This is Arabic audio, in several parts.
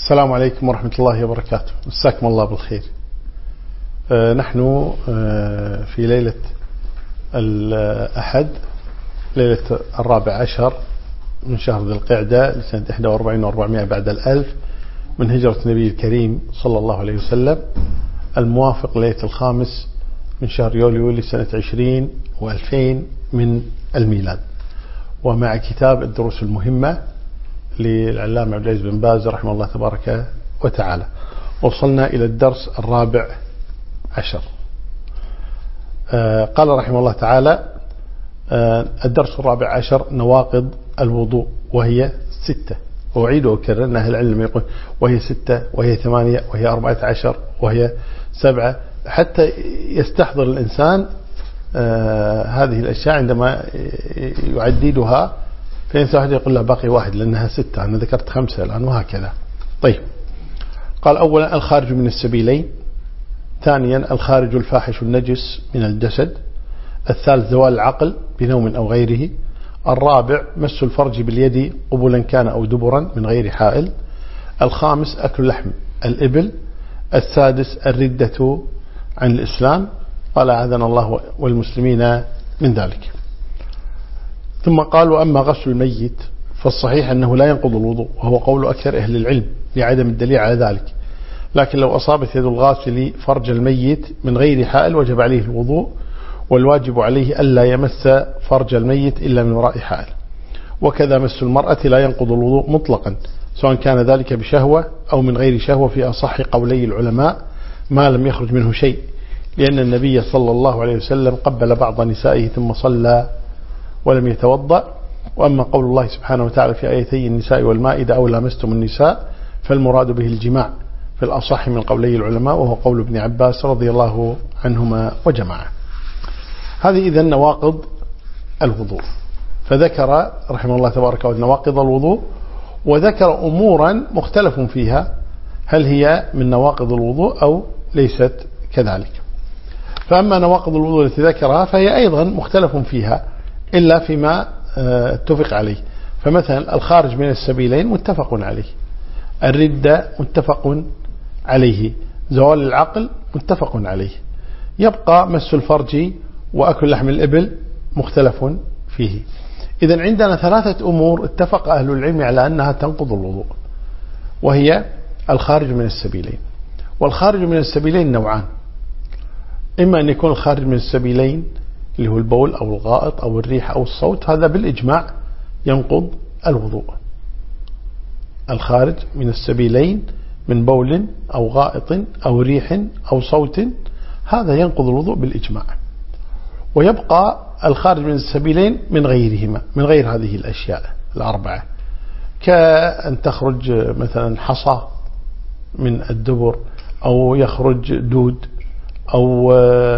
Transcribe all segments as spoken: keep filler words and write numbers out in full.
السلام عليكم ورحمة الله وبركاته. مساكم الله بالخير. آه نحن آه في ليلة الأحد، ليلة الرابع عشر من شهر ذي القعدة لسنة إحدى وأربعين وأربعمائة بعد الألف من هجرة النبي الكريم صلى الله عليه وسلم، الموافق ليلة الخامس من شهر يوليو لسنة عشرين وألفين من الميلاد، ومع كتاب الدروس المهمة للعلامة عبد العزيز بن باز رحمه الله تبارك وتعالى. وصلنا إلى الدرس الرابع عشر. آه قال رحمه الله تعالى: آه الدرس الرابع عشر نواقض الوضوء، وهي ستة. وأعيد وأكرر أن أهل العلم يقول وهي ستة وهي ثمانية وهي أربعة عشر وهي سبعة، حتى يستحضر الإنسان آه هذه الأشياء عندما يعددها، فينسى واحد يقول له باقي واحد لأنها ستة، أنا ذكرت خمسة الآن، وهكذا. طيب، قال: أولا الخارج من السبيلين، ثانيا الخارج الفاحش النجس من الجسد، الثالث زوال العقل بنوم أو غيره، الرابع مس الفرج باليد قبلا كان أو دبرا من غير حائل، الخامس أكل لحم الإبل، السادس الردة عن الإسلام. قال: أعاذنا الله والمسلمين من ذلك. ثم قال: وأما غسل الميت فالصحيح أنه لا ينقض الوضوء، وهو قول أكثر أهل العلم لعدم الدليل على ذلك، لكن لو أصابت يد الغاسل فرج الميت من غير حائل وجب عليه الوضوء، والواجب عليه ألا يمس فرج الميت إلا من وراء حائل. وكذا مس المرأة لا ينقض الوضوء مطلقا، سواء كان ذلك بشهوة أو من غير شهوة، في أصح قولي العلماء ما لم يخرج منه شيء، لأن النبي صلى الله عليه وسلم قبل بعض نسائه ثم صلى ولم يتوضأ. وأما قول الله سبحانه وتعالى في آيتي النساء والمائدة: أو لامستم النساء، فالمراد به الجماع في الأصح من قولي العلماء، وهو قول ابن عباس رضي الله عنهما وجماعة. هذه إذن نواقض الوضوء. فذكر رحمه الله تبارك وتعالى نواقض الوضوء، وذكر أمورا مختلف فيها، هل هي من نواقض الوضوء أو ليست كذلك. فأما نواقض الوضوء التي ذكرها فهي أيضا مختلف فيها إلا فيما اتفق عليه. فمثلا الخارج من السبيلين متفق عليه، الردة متفق عليه، زوال العقل متفق عليه، يبقى مس الفرج وأكل لحم الإبل مختلف فيه. إذن عندنا ثلاثة أمور اتفق أهل العلم على أنها تنقض الوضوء، وهي الخارج من السبيلين. والخارج من السبيلين نوعان: إما أن يكون الخارج من السبيلين اللي هو البول أو الغائط أو الريح أو الصوت، هذا بالإجماع ينقض الوضوء. الخارج من السبيلين من بول أو غائط أو ريح أو صوت، هذا ينقض الوضوء بالإجماع. ويبقى الخارج من السبيلين من غيرهما، من غير هذه الأشياء الأربعة، كأن تخرج مثلا حصى من الدبر، أو يخرج دود، أو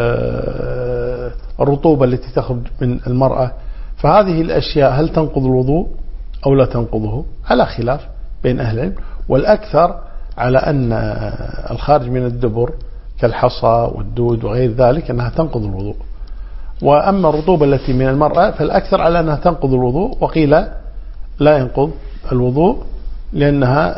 الرطوبة التي تخرج من المرأة. فهذه الأشياء هل تنقض الوضوء أو لا تنقضه؟ على خلاف بين أهل العلم، والأكثر على أن الخارج من الدبر كالحصى والدود وغير ذلك أنها تنقض الوضوء. وأما الرطوبة التي من المرأة فالأكثر على أنها تنقض الوضوء، وقيل لا ينقض الوضوء لأنها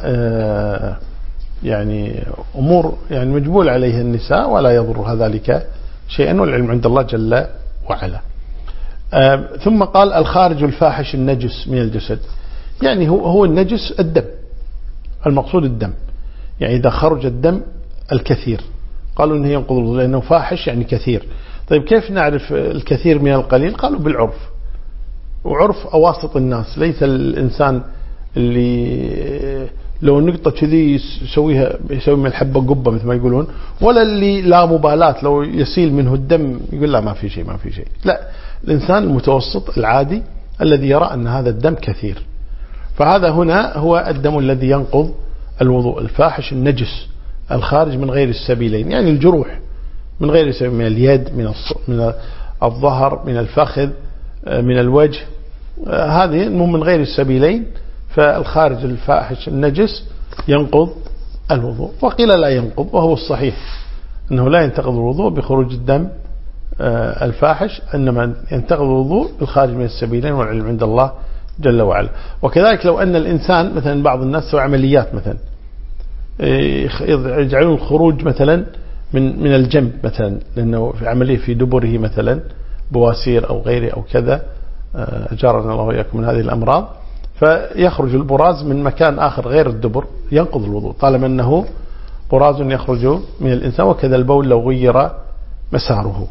يعني أمور يعني مجبول عليها النساء ولا يضرها ذلك شيئا، والعلم عند الله جل وعلا. ثم قال: الخارج الفاحش النجس من الجسد، يعني هو هو النجس الدم، المقصود الدم، يعني إذا خرج الدم الكثير قالوا إنه ينقض الوضوء لأنه فاحش يعني كثير. طيب كيف نعرف الكثير من القليل؟ قالوا بالعرف، وعرف أواسط الناس، ليس الإنسان اللي لو نقطة كذي يسويها يسوي من الحبة قبة مثل ما يقولون، ولا اللي لا مبالاة لو يسيل منه الدم يقول لا ما في شيء ما في شيء. لا، الإنسان المتوسط العادي الذي يرى أن هذا الدم كثير، فهذا هنا هو الدم الذي ينقض الوضوء، الفاحش النجس الخارج من غير السبيلين، يعني الجروح من غير السبيل، من اليد، من من الظهر، من الفخذ، من الوجه، هذه من غير السبيلين. فالخارج الفاحش النجس ينقض الوضوء. وقيل لا ينقض، وهو الصحيح أنه لا ينتقض الوضوء بخروج الدم الفاحش، إنما ينتقض الوضوء بالخارج من السبيلين، والعلم عند الله جل وعلا. وكذلك لو أن الإنسان مثلا بعض الناس سوى عمليات مثلا يجعلون الخروج مثلا من من الجنب مثلا، لأنه في عملية في دبره مثلا بواسير أو غيره أو كذا، أجارنا الله وإياكم من هذه الأمراض، فيخرج البراز من مكان آخر غير الدبر ينقض الوضوء طالما أنه براز يخرج من الإنسان، وكذا البول لو غير مساره.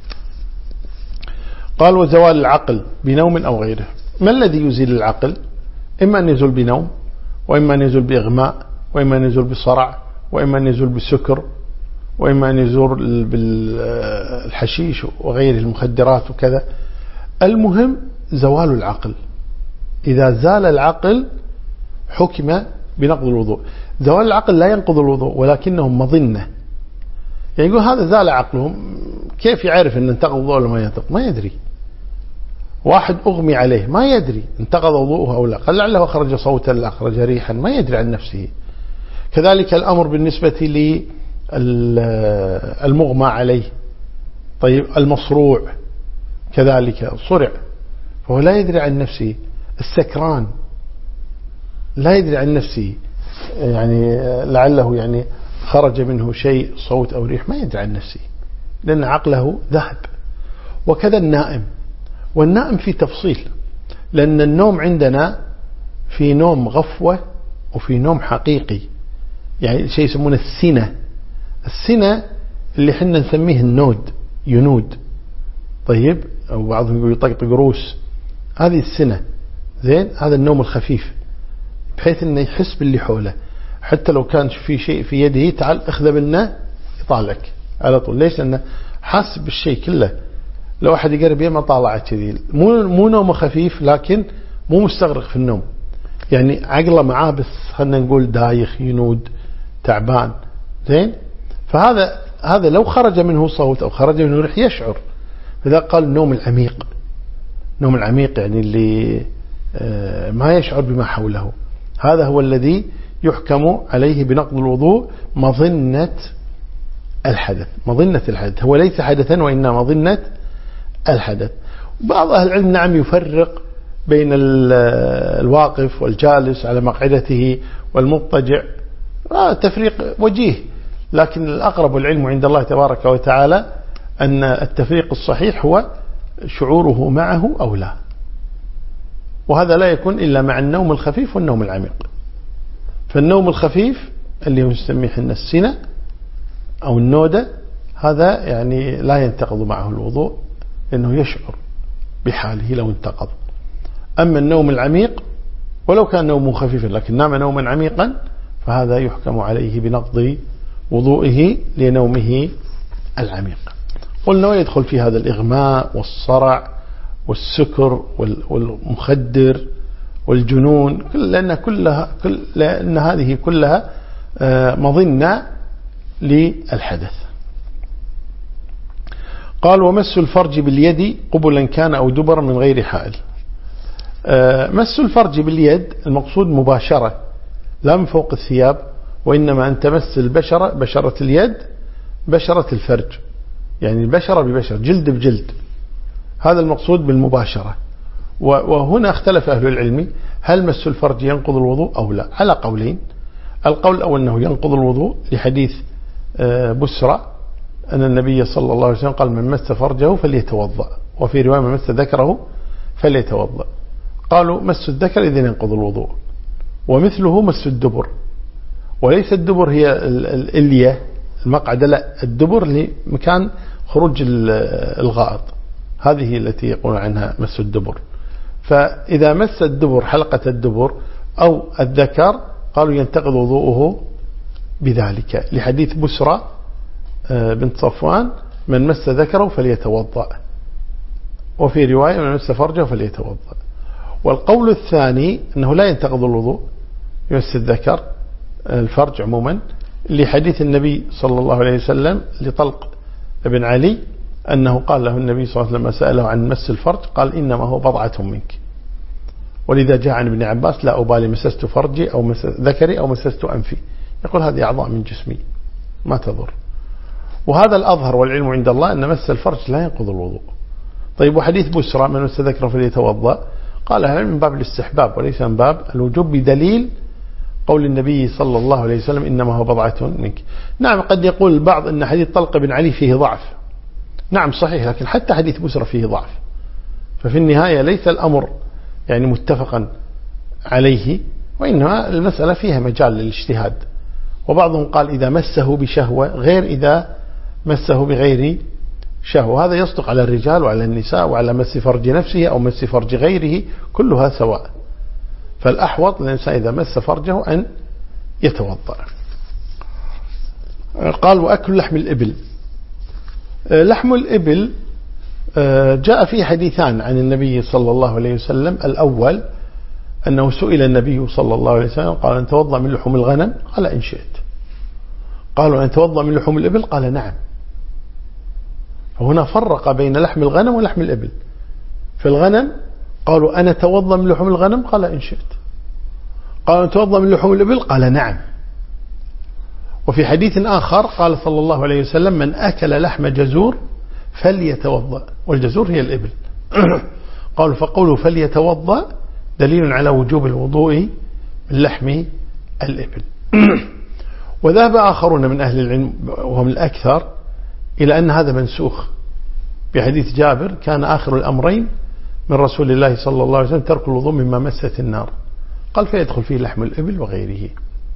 قال وزوال العقل بنوم أو غيره. ما الذي يزيل العقل؟ إما أن يزول بنوم، وإما أن يزول بإغماء، وإما أن يزول بصرع، وإما أن يزول بسكر، وإما أن يزول بالحشيش وغير المخدرات وكذا. المهم زوال العقل. إذا زال العقل حكم بنقض الوضوء. زوال العقل لا ينقض الوضوء ولكنه مظنة. يعني يقول هذا زال عقلهم، كيف يعرف أن انتقض وضوءه ولا ما ينتقض؟ ما يدري. واحد أغمي عليه ما يدري انتقض وضوءه أو لا، قال لعله أخرج صوتا لا أخرج ريحا، ما يدري عن نفسه. كذلك الأمر بالنسبة للمغمى عليه. طيب المصروع كذلك صرع فهو لا يدري عن نفسه. السكران لا يدري عن نفسه، يعني لعله يعني خرج منه شيء صوت أو ريح، ما يدري عن نفسه لأن عقله ذهب. وكذا النائم. والنائم في تفصيل، لأن النوم عندنا في نوم غفوة وفي نوم حقيقي، يعني شيء يسمونه السنة. السنة اللي حنا نسميه النود، ينود، طيب، أو بعضهم يقول يطقطق روس، هذه السنة. زين، هذا النوم الخفيف بحيث أنه يحس باللي حوله، حتى لو كان في شيء في يده تعال اخذ منه يطالعك على طول. ليش؟ لأنه حاس بالشيء كله. لو أحد يقرب يما طالع كذي، مو مو نوم خفيف لكن مو مستغرق في النوم، يعني عقله معاه بس خلنا نقول دايخ، ينود، تعبان. زين، فهذا هذا لو خرج منه صوت أو خرج منه ريح يشعر. لذا قال النوم العميق. النوم العميق يعني اللي ما يشعر بما حوله، هذا هو الذي يحكم عليه بنقض الوضوء مظنة الحدث. مظنة الحدث هو ليس حدثا وإنما مظنة الحدث. بعض أهل العلم نعم يفرق بين الواقف والجالس على مقعدته والمضطجع، تفريق وجيه، لكن الأقرب والعلم عند الله تبارك وتعالى أن التفريق الصحيح هو شعوره معه أو لا، وهذا لا يكون إلا مع النوم الخفيف والنوم العميق. فالنوم الخفيف اللي نسميه حنا السنة أو النودة، هذا يعني لا ينتقض معه الوضوء لأنه يشعر بحاله لو انتقض. أما النوم العميق ولو كان نومه خفيفا لكن نام نوما عميقا فهذا يحكم عليه بنقض وضوئه لنومه العميق. قلنا ويدخل في هذا الإغماء والصرع والسكر والمخدر والجنون، لأن كلها كل لأن هذه كلها مظنة للحدث. قال ومس الفرج باليد قبلا كان أو دبرا من غير حائل. مس الفرج باليد المقصود مباشرة لا من فوق الثياب، وإنما أن تمس البشرة، بشرة اليد بشرة الفرج، يعني البشرة ببشرة، جلد بجلد، هذا المقصود بالمباشرة. وهنا اختلف أهل العلم هل مس الفرج ينقض الوضوء أو لا، على قولين. القول الأول أنه ينقض الوضوء لحديث بسرى أن النبي صلى الله عليه وسلم قال من مس فرجه فليتوضأ، وفي رواية من مس ذكره فليتوضأ. قالوا مس الذكر إذن ينقض الوضوء، ومثله مس الدبر، وليس الدبر هي الإلية المقعدة، لا، الدبر لمكان خروج الغائط، هذه التي يقولون عنها مس الدبر. فإذا مس الدبر حلقة الدبر أو الذكر قالوا ينتقض وضوءه بذلك لحديث بسرى بنت صفوان من مس ذكره فليتوضأ، وفي رواية من مس فرجه فليتوضأ. والقول الثاني أنه لا ينتقض الوضوء يمس الذكر الفرج عموما لحديث النبي صلى الله عليه وسلم لطلق ابن علي أنه قال له النبي صلى الله عليه وسلم سأله عن مس الفرج قال إنما هو بضعة منك. ولذا جاء عن ابن عباس لا أبالي مسست فرجي أو مس ذكري أو مسست أنفي، يقول هذه أعضاء من جسمي ما تضر. وهذا الأظهر والعلم عند الله أن مس الفرج لا ينقض الوضوء. طيب وحديث بسرى من مس ذكره فليتوضأ، قال هذا من باب الاستحباب وليس من باب الوجوب بدليل قول النبي صلى الله عليه وسلم إنما هو بضعة منك. نعم قد يقول البعض أن حديث طلق بن علي فيه ضعف، نعم صحيح، لكن حتى حديث بسرة فيه ضعف، ففي النهاية ليس الأمر يعني متفقا عليه، وإنما المسألة فيها مجال للاجتهاد. وبعضهم قال إذا مسه بشهوة غير إذا مسه بغير شهوة، هذا يصدق على الرجال وعلى النساء وعلى مس فرج نفسه أو مس فرج غيره، كلها سواء. فالأحوط للإنسان إذا مس فرجه أن يتوضأ. قال وأكل لحم الإبل. لحم الإبل جاء فيه حديثان عن النبي صلى الله عليه وسلم. الأول أنه سئل النبي صلى الله عليه وسلم قال أن توضأ من لحوم الغنم؟ قال إن شئت. قالوا أن توضأ من لحوم الإبل؟ قال نعم. فهنا فرق بين لحم الغنم ولحم الإبل. في الغنم قالوا أنا توضأ من لحوم الغنم؟ قال إن شئت. قالوا أن توضأ من لحوم الإبل؟ قال نعم. وفي حديث آخر قال صلى الله عليه وسلم من أكل لحم جزور فليتوضأ، والجزور هي الإبل. قالوا فقولوا فليتوضأ دليل على وجوب الوضوء من لحم الإبل. وذهب آخرون من أهل العلم وهم الأكثر إلى أن هذا منسوخ بحديث جابر كان آخر الأمرين من رسول الله صلى الله عليه وسلم ترك الوضوء مما مست النار، قال فيدخل فيه لحم الإبل وغيره.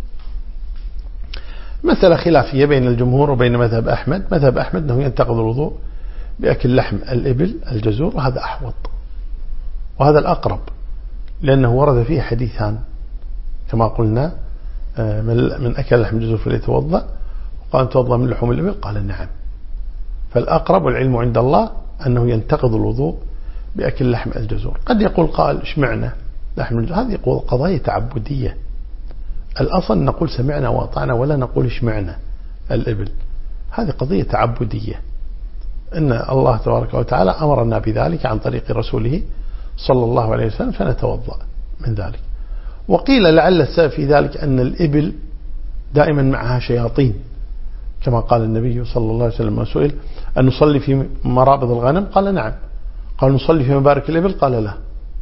مسألة خلافية بين الجمهور وبين مذهب أحمد. مذهب أحمد أنه ينتقض الوضوء بأكل لحم الإبل الجزور، وهذا أحوط وهذا الأقرب، لأنه ورد فيه حديثان كما قلنا من أكل لحم الجزور فليتوضأ، وقال توضأ من لحوم الإبل؟ قال نعم. فالأقرب والعلم عند الله أنه ينتقض الوضوء بأكل لحم الجزور. قد يقول قال إيش معنى لحم الجزور؟ هذه قضايا تعبدية، الأصل نقول سمعنا وأطعنا ولا نقول إيش معنى الإبل، هذه قضية تعبدية، إن الله تبارك وتعالى أمرنا بذلك عن طريق رسوله صلى الله عليه وسلم فنتوضأ من ذلك. وقيل لعل السبب في ذلك أن الإبل دائما معها شياطين، كما قال النبي صلى الله عليه وسلم ما سئل أن نصلي في مرابض الغنم؟ قال نعم. قال نصلي في مبارك الإبل؟ قال لا.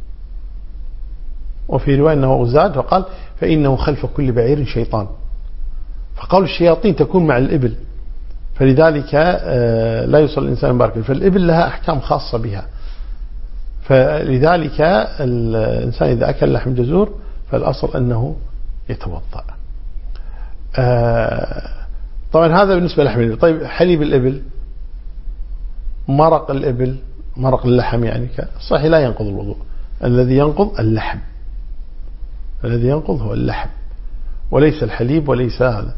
وفي رواية أنه زاد فقال فإنه خلف كل بعير شيطان، فقالوا الشياطين تكون مع الإبل، فلذلك لا يصلي الإنسان مبارك الإبل، فالإبل لها أحكام خاصة بها، فلذلك الإنسان إذا أكل لحم جزور فالأصل أنه يتوضأ. طبعا هذا بالنسبة للحم الإبل. طيب حليب الإبل، مرق الإبل، مرق اللحم يعني صحيح لا ينقض الوضوء، الذي ينقض اللحم، الذي ينقض هو اللحم وليس الحليب وليس هذا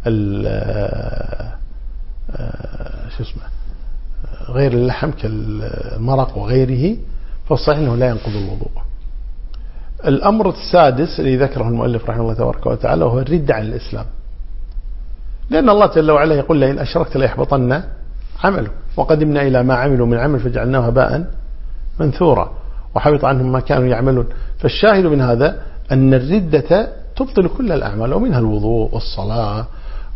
شو اسمه غير اللحم كالمرق وغيره، فالصحيح أنه لا ينقض الوضوء. الأمر السادس الذي ذكره المؤلف رحمه الله تبارك وتعالى وهو الردة عن الإسلام، لأن الله جل وعلا يقول لئن أشركت ليحبطن عمله وقدمنا إلى ما عملوا من عمل فجعلناه هباء منثورا وحبط عنهم ما كانوا يعملون. فالشاهد من هذا أن الردة تبطل كل الأعمال ومنها الوضوء والصلاة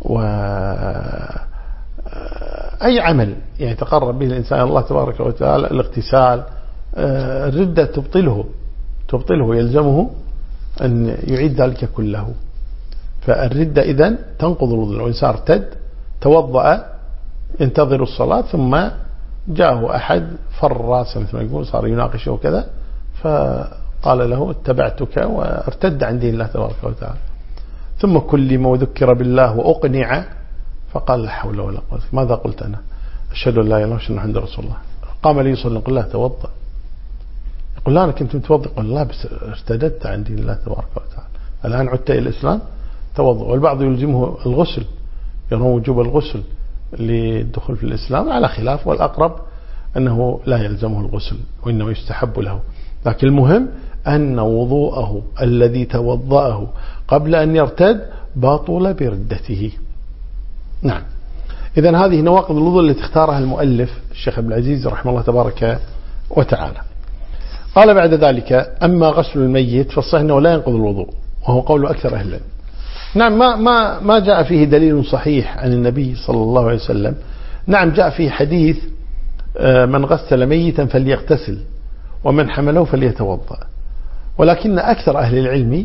وأي عمل يعني تقرب به الإنسان الله تبارك وتعالى، الاغتسال، الردة تبطله تبطله يلزمه أن يعيد ذلك كله. فالردة إذن تنقض الوضوء. لو إنسان ارتد توضأ ينتظر الصلاة ثم جاءه أحد فر راسه مثل ما يقول صار يناقشه وكذا فقال له اتبعتك وارتد عن دين الله تبارك وتعالى، ثم كلم وذكر بالله وأقنع فقال لا حول ولا قوة. ماذا قلت أنا؟ أشهد أن لا إله إلا الله وأشهد أن محمدا رسول الله. قام لي يصلي يقول له توضأ، يقول لا أنا كنت متوضأ، قال لا بس ارتددت عن دين الله تبارك وتعالى، الآن عدت إلى الإسلام توضأ. والبعض يلزمه الغسل، يرون وجوب الغسل للدخول في الإسلام على خلاف، والأقرب أنه لا يلزمه الغسل وإنما يستحب له، لكن المهم أن وضوءه الذي توضأه قبل أن يرتد باطل بردته. نعم. إذن هذه نواقض الوضوء التي اختارها المؤلف الشيخ عبد العزيز رحمه الله تبارك وتعالى. قال بعد ذلك أما غسل الميت فالصحيح أنه لا ينقض الوضوء، وهو قول أكثر أهل العلم. نعم ما ما ما جاء فيه دليل صحيح عن النبي صلى الله عليه وسلم. نعم جاء فيه حديث من غسل ميتا فليغتسل ومن حمله فليتوضأ، ولكن أكثر أهل العلم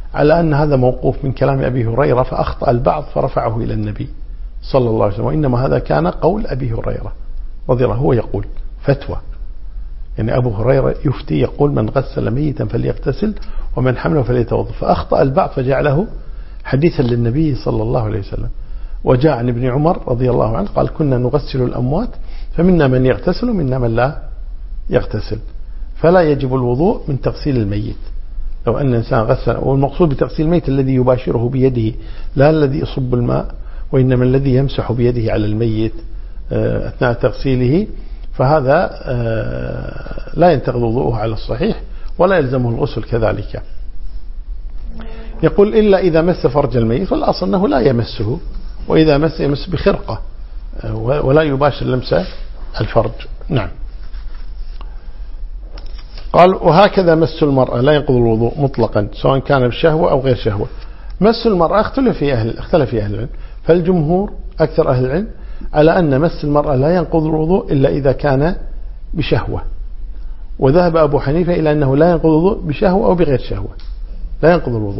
على أن هذا موقوف من كلام أبي هريرة، فأخطأ البعض فرفعه إلى النبي صلى الله عليه وسلم، وإنما هذا كان قول أبي هريرة رضي الله عنه، هو يقول فتوى، يعني أبو هريرة يفتي يقول من غسل ميتا فليغتسل ومن حمله فليتوضأ، فأخطأ البعض فجعله حديثا للنبي صلى الله عليه وسلم. وجاء عن ابن عمر رضي الله عنه قال كنا نغسل الأموات فمنا من يغتسل ومنا من لا يغتسل، فلا يجب الوضوء من تغسيل الميت. لو أن إنسان غسل، والمقصود بتغسيل الميت الذي يباشره بيده لا الذي يصب الماء، وإنما الذي يمسح بيده على الميت أثناء تغسيله، فهذا لا ينتقض وضوءه على الصحيح ولا يلزمه الغسل كذلك. يقول إلا إذا مس فرج الميت، والأصل أنه لا يمسه، وإذا مس يمس بخرقة ولا يباشر لمس الفرج. نعم. قال وهكذا مس المرأة لا ينقض الوضوء مطلقا سواء كان بشهوة أو غير شهوة. مس المرأة اختلف في أهل اختلف في أهل العلم، فالجمهور أكثر أهل العلم على أن مس المرأة لا ينقض الوضوء إلا إذا كان بشهوة، وذهب أبو حنيفة إلى أنه لا ينقض الوضوء بشهوة أو بغير شهوة، لا ينقض الوضوء.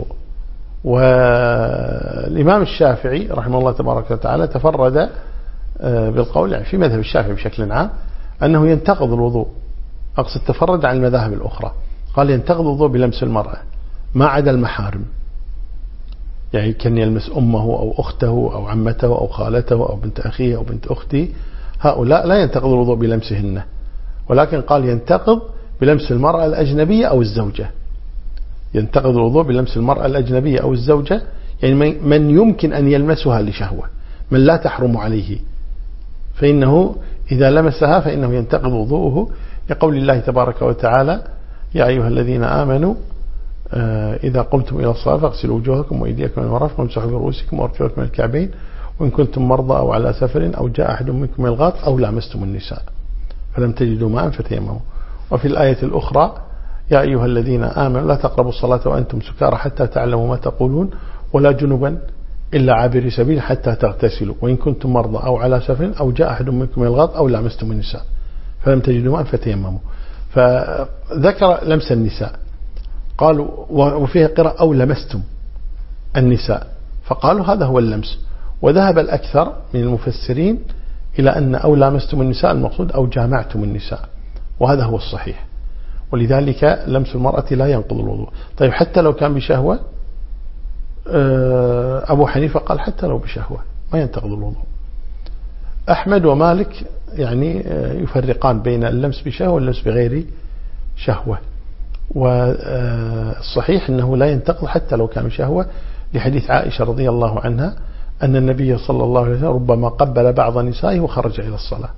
والإمام الشافعي رحمه الله تبارك وتعالى تفرد بالقول يعني في مذهب الشافعي بشكل عام أنه ينتقض الوضوء، أقصد تفرد عن المذاهب الأخرى، قال ينتقض الوضوء بلمس المرأة ما عدا المحارم، يعني كان يلمس أمه أو أخته أو عمته أو خالته أو بنت أخيه أو بنت أخته، هؤلاء لا ينتقض الوضوء بلمسهن، ولكن قال ينتقض بلمس المرأة الأجنبية أو الزوجة. ينتقض الوضوء بلمس المرأة الأجنبية أو الزوجة، يعني من يمكن أن يلمسها لشهوة، من لا تحرم عليه، فإنه إذا لمسها فإنه ينتقض وضوءه، لقول الله تبارك وتعالى يا أيها الذين آمنوا إذا قمتم إلى الصلاة فاغسلوا وجوهكم وأيديكم إلى المرافق وامسحوا برؤوسكم وأرجلكم من الكعبين وإن كنتم مرضى أو على سفر أو جاء أحد منكم من الغائط أو لامستم النساء فلم تجدوا ماء فتيمموا. وفي الآية الأخرى يا أيها الذين آمنوا لا تقربوا الصلاة وأنتم سكارى حتى تعلموا ما تقولون ولا جنبا إلا عابري سبيل حتى تغتسلوا وإن كنتم مرضى أو على سفر أو جاء أحد منكم من الغائط أو لامستم النساء فلم تجدوا ماء فتيمموا. فذكر لمس النساء، قالوا وفيه قراءة أو لمستم النساء، فقالوا هذا هو اللمس. وذهب الأكثر من المفسرين إلى أن أو لامستم النساء المقصود أو جامعتم النساء، وهذا هو الصحيح، ولذلك لمس المرأة لا ينقض الوضوء. طيب حتى لو كان بشهوة، أبو حنيفة قال حتى لو بشهوة ما ينتقض الوضوء. أحمد ومالك يعني يفرقان بين اللمس بشهوة واللمس بغير شهوة، والصحيح أنه لا ينتقض حتى لو كان بشهوة، لحديث عائشة رضي الله عنها أن النبي صلى الله عليه وسلم ربما قبل بعض نسائه وخرج إلى الصلاة،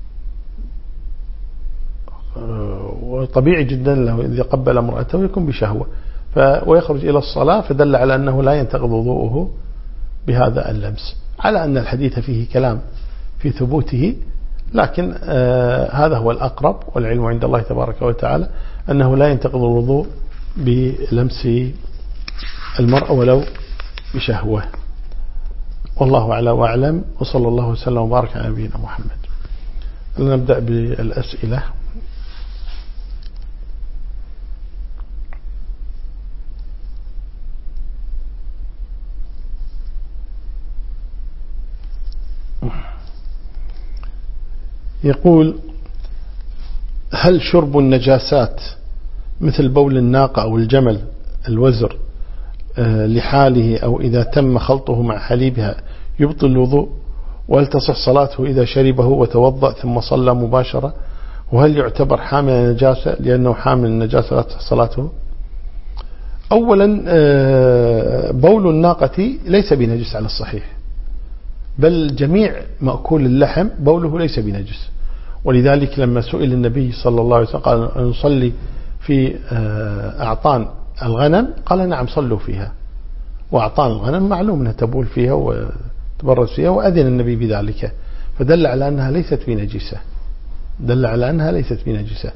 وطبيعي جدا له إذا قبل امرأته يكون بشهوة ويخرج إلى الصلاة، فدل على أنه لا ينتقض وضوءه بهذا اللمس، على أن الحديث فيه كلام في ثبوته، لكن آه هذا هو الأقرب، والعلم عند الله تبارك وتعالى أنه لا ينتقض الوضوء بلمس المرأة ولو بشهوة. والله أعلى وأعلم، وصلى الله وسلم وبارك على نبينا محمد. نبدأ بالأسئلة. يقول هل شرب النجاسات مثل بول الناقة أو الجمل الوزر لحاله أو إذا تم خلطه مع حليبها يبطل الوضوء؟ وهل تصح صلاته إذا شربه وتوضأ ثم صلى مباشرة؟ وهل يعتبر حامل النجاسة لأنه حامل النجاسة لا تصح صلاته؟ أولا بول الناقة ليس بنجس على الصحيح، بل جميع مأكول اللحم بوله ليس بنجس، ولذلك لما سئل النبي صلى الله عليه وسلم قال نصلي في أعطان الغنم قال نعم صلوا فيها، وأعطان الغنم معلوم أنها تبول فيها وتبرز فيها، وأذن النبي بذلك، فدل على أنها ليست بنجسة، دل على أنها ليست بنجسة.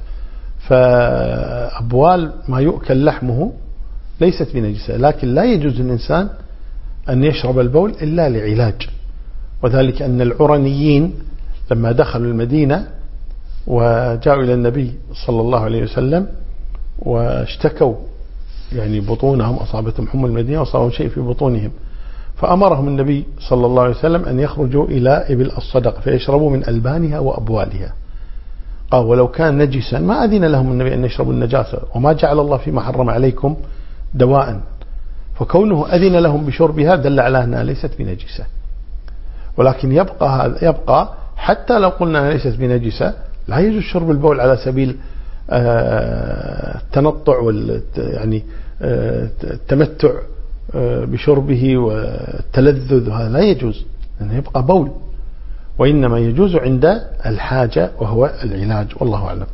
فأبوال ما يؤكل لحمه ليست بنجسة، لكن لا يجوز للإنسان أن يشرب البول إلا لعلاج، وذلك أن العرنيين لما دخلوا المدينة وجاءوا إلى النبي صلى الله عليه وسلم واشتكوا يعني بطونهم، أصابتهم حمى المدينة وصابهم شيء في بطونهم، فأمرهم النبي صلى الله عليه وسلم أن يخرجوا إلى إبل الصدقة فيشربوا من ألبانها وأبوالها. قال ولو كان نجسا ما أذن لهم النبي أن يشربوا النجاسة، وما جعل الله فيما حرم عليكم دواء، فكونه أذن لهم بشربها دل على أنها ليست بنجسة. ولكن يبقى هذا يبقى حتى لو قلنا أنها ليست بنجسة لا يجوز شرب البول على سبيل التنطع وال يعني التمتع بشربه والتلذذ، هذا لا يجوز لأنه يبقى بول، وإنما يجوز عند الحاجة وهو العلاج، والله أعلم.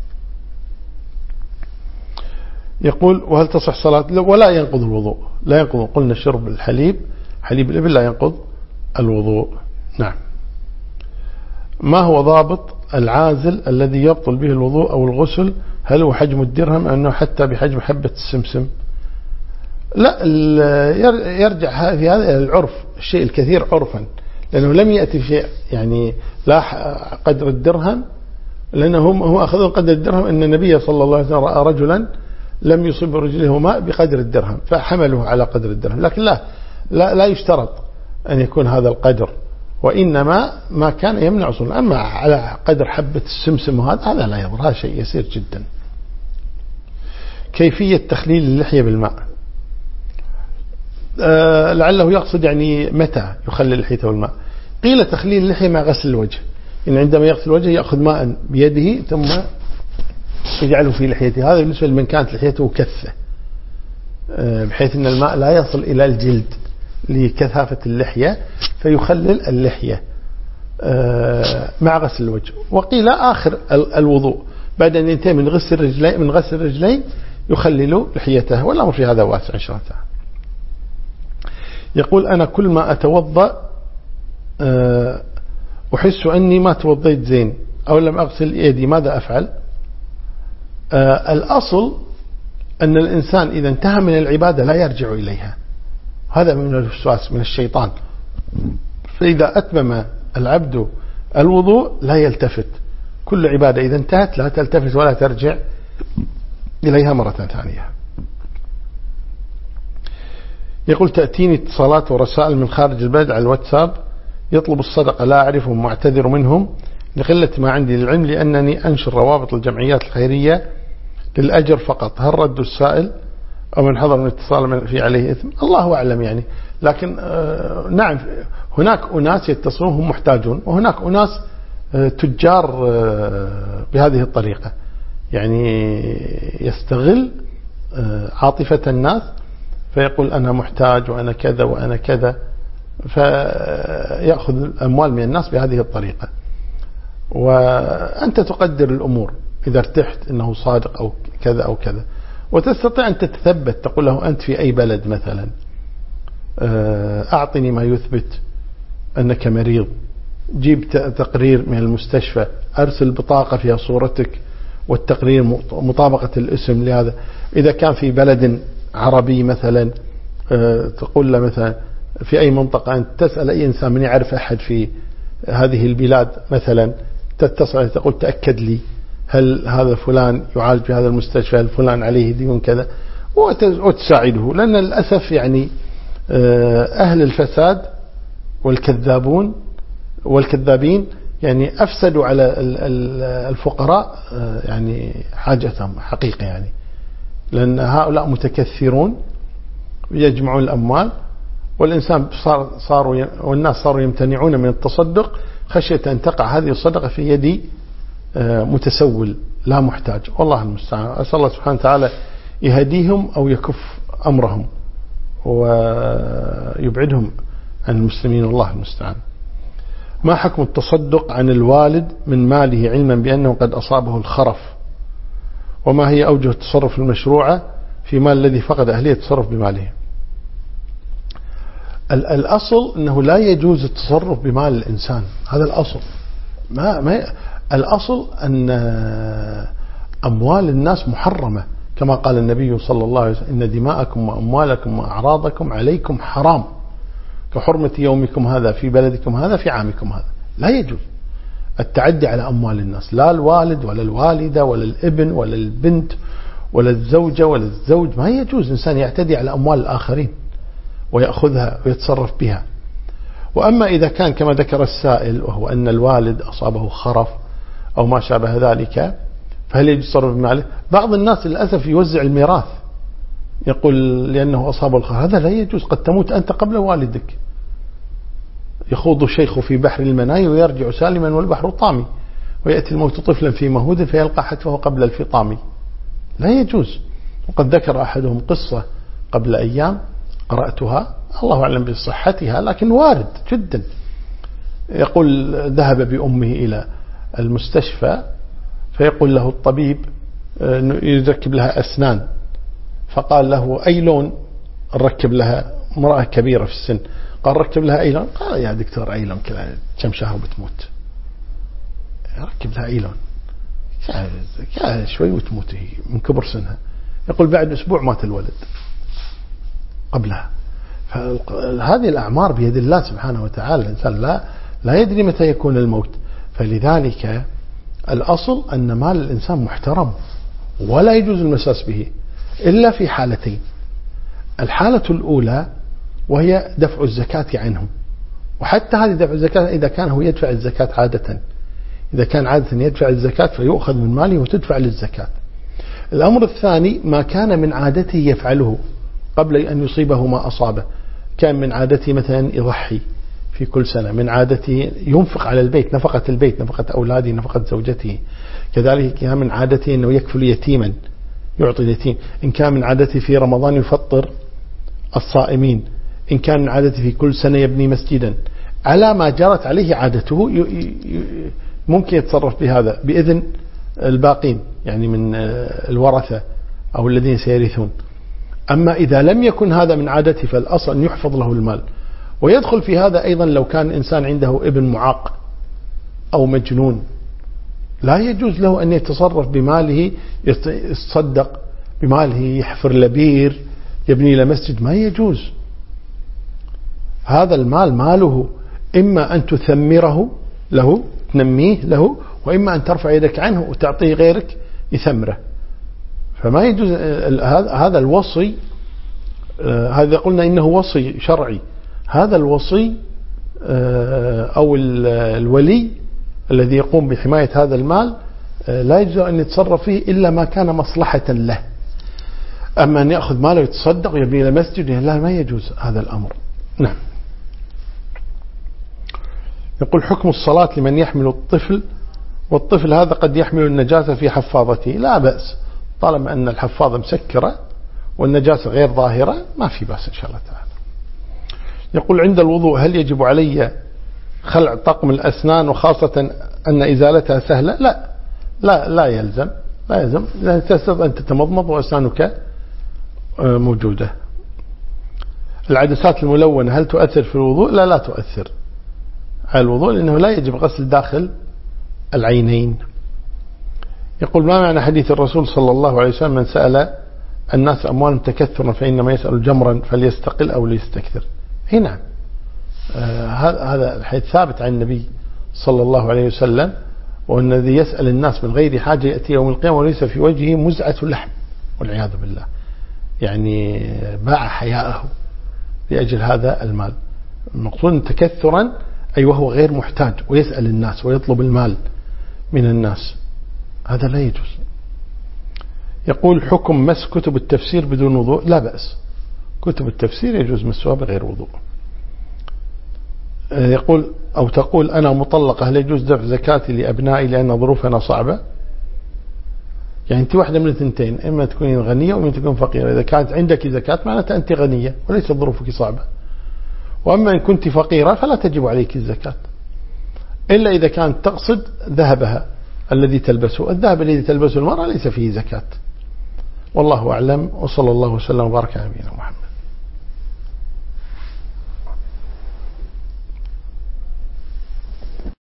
يقول وهل تصح صلاة؟ ولا ينقض الوضوء، لا ينقض، قلنا شرب الحليب حليب الإبل لا ينقض الوضوء. نعم. ما هو ضابط العازل الذي يبطل به الوضوء أو الغسل؟ هل هو حجم الدرهم أنه حتى بحجم حبة السمسم؟ لا، يرجع في هذا إلى العرف، الشيء الكثير عرفا، لأنه لم يأتي شيء يعني لا قدر الدرهم، لأنه هو أخذوا قدر الدرهم أن النبي صلى الله عليه وسلم رأى رجلا لم يصب رجله ماء بقدر الدرهم فحمله على قدر الدرهم، لكن لا لا, لا يشترط أن يكون هذا القدر، وإنما ما كان يمنع صلاة. أما على قدر حبة السمسم وهذا هذا لا يضر، هذا شيء يسير جدا. كيفية تخليل اللحية بالماء؟ آه لعله يقصد يعني متى يخلل لحيته بالماء. قيل تخليل اللحية مع غسل الوجه، إن عندما يغسل الوجه يأخذ ماء بيده ثم يجعله في لحيته، هذا بالنسبة لمن كانت لحيته كثة، آه بحيث أن الماء لا يصل إلى الجلد لكثافة اللحية فيخلل اللحية آه مع غسل الوجه. وقيل آخر الوضوء بعد أن ينتهي من غسل الرجلين من غسل الرجلين يخلل لحيته، والأمر في هذا واسع إن شاء الله تعالى. يقول أنا كل ما أتوضأ أحس أني ما توضيت زين أو لم أغسل يدي، ماذا أفعل؟ الأصل أن الإنسان إذا انتهى من العبادة لا يرجع إليها، هذا من الوسواس من الشيطان، فإذا أتمم العبد الوضوء لا يلتفت، كل عبادة إذا انتهت لا تلتفت ولا ترجع إليها مرة ثانية. يقول تأتيني اتصالات ورسائل من خارج البلد على الواتساب يطلب الصدقة، لا أعرفهم واعتذر منهم لقلة ما عندي للعلم، لأنني أنشر روابط الجمعيات الخيرية للأجر فقط، هل رد السائل أو من حضر من اتصال في عليه إثم؟ الله أعلم يعني، لكن آه نعم هناك أناس يتصلون هم محتاجون، وهناك أناس آه تجار آه بهذه الطريقة، يعني يستغل آه عاطفة الناس فيقول أنا محتاج وأنا كذا وأنا كذا، فيأخذ الأموال من الناس بهذه الطريقة. وأنت تقدر الأمور إذا ارتحت أنه صادق أو كذا أو كذا، وتستطيع أن تتثبت، تقول له أنت في أي بلد مثلا، أعطني ما يثبت أنك مريض، جيب تقرير من المستشفى، أرسل بطاقة فيها صورتك والتقرير مطابقة الاسم لهذا. إذا كان في بلد عربي مثلا تقول له مثلا في أي منطقة، أنت تسأل أي إنسان من يعرف أحد في هذه البلاد مثلا، تتصل تقول تأكد لي هل هذا فلان يعالج في هذا المستشفى، هل فلان عليه ديون كذا، وتساعده. لأن للأسف يعني أهل الفساد والكذابون والكذابين يعني أفسدوا على الفقراء يعني حاجتهم حقيقة، يعني لأن هؤلاء متكثرون يجمعون الأموال، والإنسان صار صاروا والناس صاروا يمتنعون من التصدق خشية أن تقع هذه الصدقة في يد متسول لا محتاج، والله المستعان. أسأل الله سبحانه وتعالى يهديهم أو يكف أمرهم ويبعدهم عن المسلمين، والله المستعان. ما حكم التصدق عن الوالد من ماله علما بأنه قد أصابه الخرف؟ وما هي أوجه التصرف المشروعة في مال الذي فقد أهلية التصرف بماله؟ الأصل أنه لا يجوز التصرف بمال الإنسان، هذا الأصل. ما ما الأصل أن أموال الناس محرمة، كما قال النبي صلى الله عليه وسلم إن دماءكم وأموالكم وأعراضكم عليكم حرام كحرمة يومكم هذا في بلدكم هذا في عامكم هذا. لا يجوز التعدي على أموال الناس، لا الوالد ولا الوالدة ولا الابن ولا البنت ولا الزوجة ولا الزوج. ما يجوز إنسان يعتدي على أموال الآخرين ويأخذها ويتصرف بها. وأما إذا كان كما ذكر السائل وهو أن الوالد أصابه خرف أو ما شابه ذلك، فهل يجوز التصرف بماله؟ بعض الناس للأسف يوزع الميراث، يقول لأنه أصابه الخرف، هذا لا يجوز، قد تموت أنت قبل والدك. يخوض الشيخ في بحر المناي ويرجع سالما والبحر طامي، ويأتي الموت طفلا في مهود فيلقى حتفه قبل الفطام. لا يجوز. وقد ذكر أحدهم قصة قبل أيام قرأتها، الله أعلم بصحتها لكن وارد جدا. يقول ذهب بأمه إلى المستشفى، فيقول له الطبيب يركب لها أسنان، فقال له أي لون ركب لها؟ امرأة كبيرة في السن، قال ركب لها أي لون؟ قال يا دكتور أي لون، كم شهر بتموت، ركب لها أي لون، شوي وتموت هي من كبر سنها. يقول بعد أسبوع مات الولد قبلها. فهذه الأعمار بيد الله سبحانه وتعالى، الإنسان لا لا يدري متى يكون الموت. فلذلك الأصل أن مال الإنسان محترم ولا يجوز المساس به إلا في حالتين. الحالة الأولى وهي دفع الزكاة عنه، وحتى هذه دفع الزكاة إذا كان هو يدفع الزكاة عادة، إذا كان عادة يدفع الزكاة فيؤخذ من ماله وتدفع للزكاة. الأمر الثاني ما كان من عادته يفعله قبل أن يصيبه ما أصابه، كان من عادته مثلا يضحي في كل سنة، من عادته ينفق على البيت، نفقة البيت، نفقة أولاده، نفقة زوجته، كذلك كان من عادته أنه يكفل يتيما يعطي اليتيم، إن كان من عادته في رمضان يفطر الصائمين، إن كان من عادته في كل سنة يبني مسجدا، على ما جرت عليه عادته ممكن يتصرف بهذا بإذن الباقين، يعني من الورثة أو الذين سيرثون. أما إذا لم يكن هذا من عادته فالأصل أن يحفظ له المال. ويدخل في هذا أيضا لو كان إنسان عنده ابن معاق أو مجنون، لا يجوز له أن يتصرف بماله، يتصدق بماله، يحفر لبير، يبني لمسجد، ما يجوز. هذا المال ماله، إما أن تثمره له تنميه له، وإما أن ترفع يدك عنه وتعطيه غيرك يثمره. فما يجوز هذا الوصي، هذا قلنا إنه وصي شرعي، هذا الوصي أو الولي الذي يقوم بحماية هذا المال لا يجوز أن يتصرف فيه إلا ما كان مصلحة له. أما أن يأخذ ماله ويتصدق ويبني له مسجد، لا، ما يجوز هذا الأمر. نعم. يقول حكم الصلاة لمن يحمل الطفل، والطفل هذا قد يحمل النجاسة في حفاظته، لا بأس طالما أن الحفاظة مسكرة والنجاسة غير ظاهرة، ما في بأس إن شاء الله تعالى. يقول عند الوضوء هل يجب علي خلع طقم الأسنان، وخاصة أن إزالتها سهلة؟ لا لا لا يلزم، لا يلزم، لا تستطيع أن تتمضمض وأسنانك موجودة. العدسات الملونة هل تؤثر في الوضوء؟ لا لا تؤثر على الوضوء، لأنه لا يجب غسل داخل العينين. يقول ما معنى حديث الرسول صلى الله عليه وسلم من سأل الناس أموالهم تكثرا فإنما يسأل جمرا فليستقل أو ليستكثر؟ هنا آه هذا الحديث ثابت عن النبي صلى الله عليه وسلم، وأن الذي يسأل الناس من غير حاجة يأتي يوم القيامة وليس في وجهه مزعة لحم والعياذ بالله، يعني باع حياءه لأجل هذا المال. المقصود تكثرا أي وهو غير محتاج ويسأل الناس ويطلب المال من الناس، هذا لا يجوز. يقول حكم مس كتب التفسير بدون وضوء؟ لا بأس، كتب التفسير يجوز مسها بغير وضوء. يقول أو تقول أنا مطلقة هل يجوز دفع زكاتي لأبنائي لأن ظروفنا صعبة؟ يعني أنت واحدة من الثنتين، إما تكونين غنية وإما تكون فقيرة. إذا كانت عندك زكاة معناتها أنت غنية وليس ظروفك صعبة، وأما إن كنت فقيرة فلا تجب عليك الزكاة، إلا إذا كانت تقصد ذهبها الذي تلبسه. الذهب الذي تلبسه المرأة ليس فيه زكاة. والله أعلم، وصلى الله وسلم وبارك على نبينا محمد.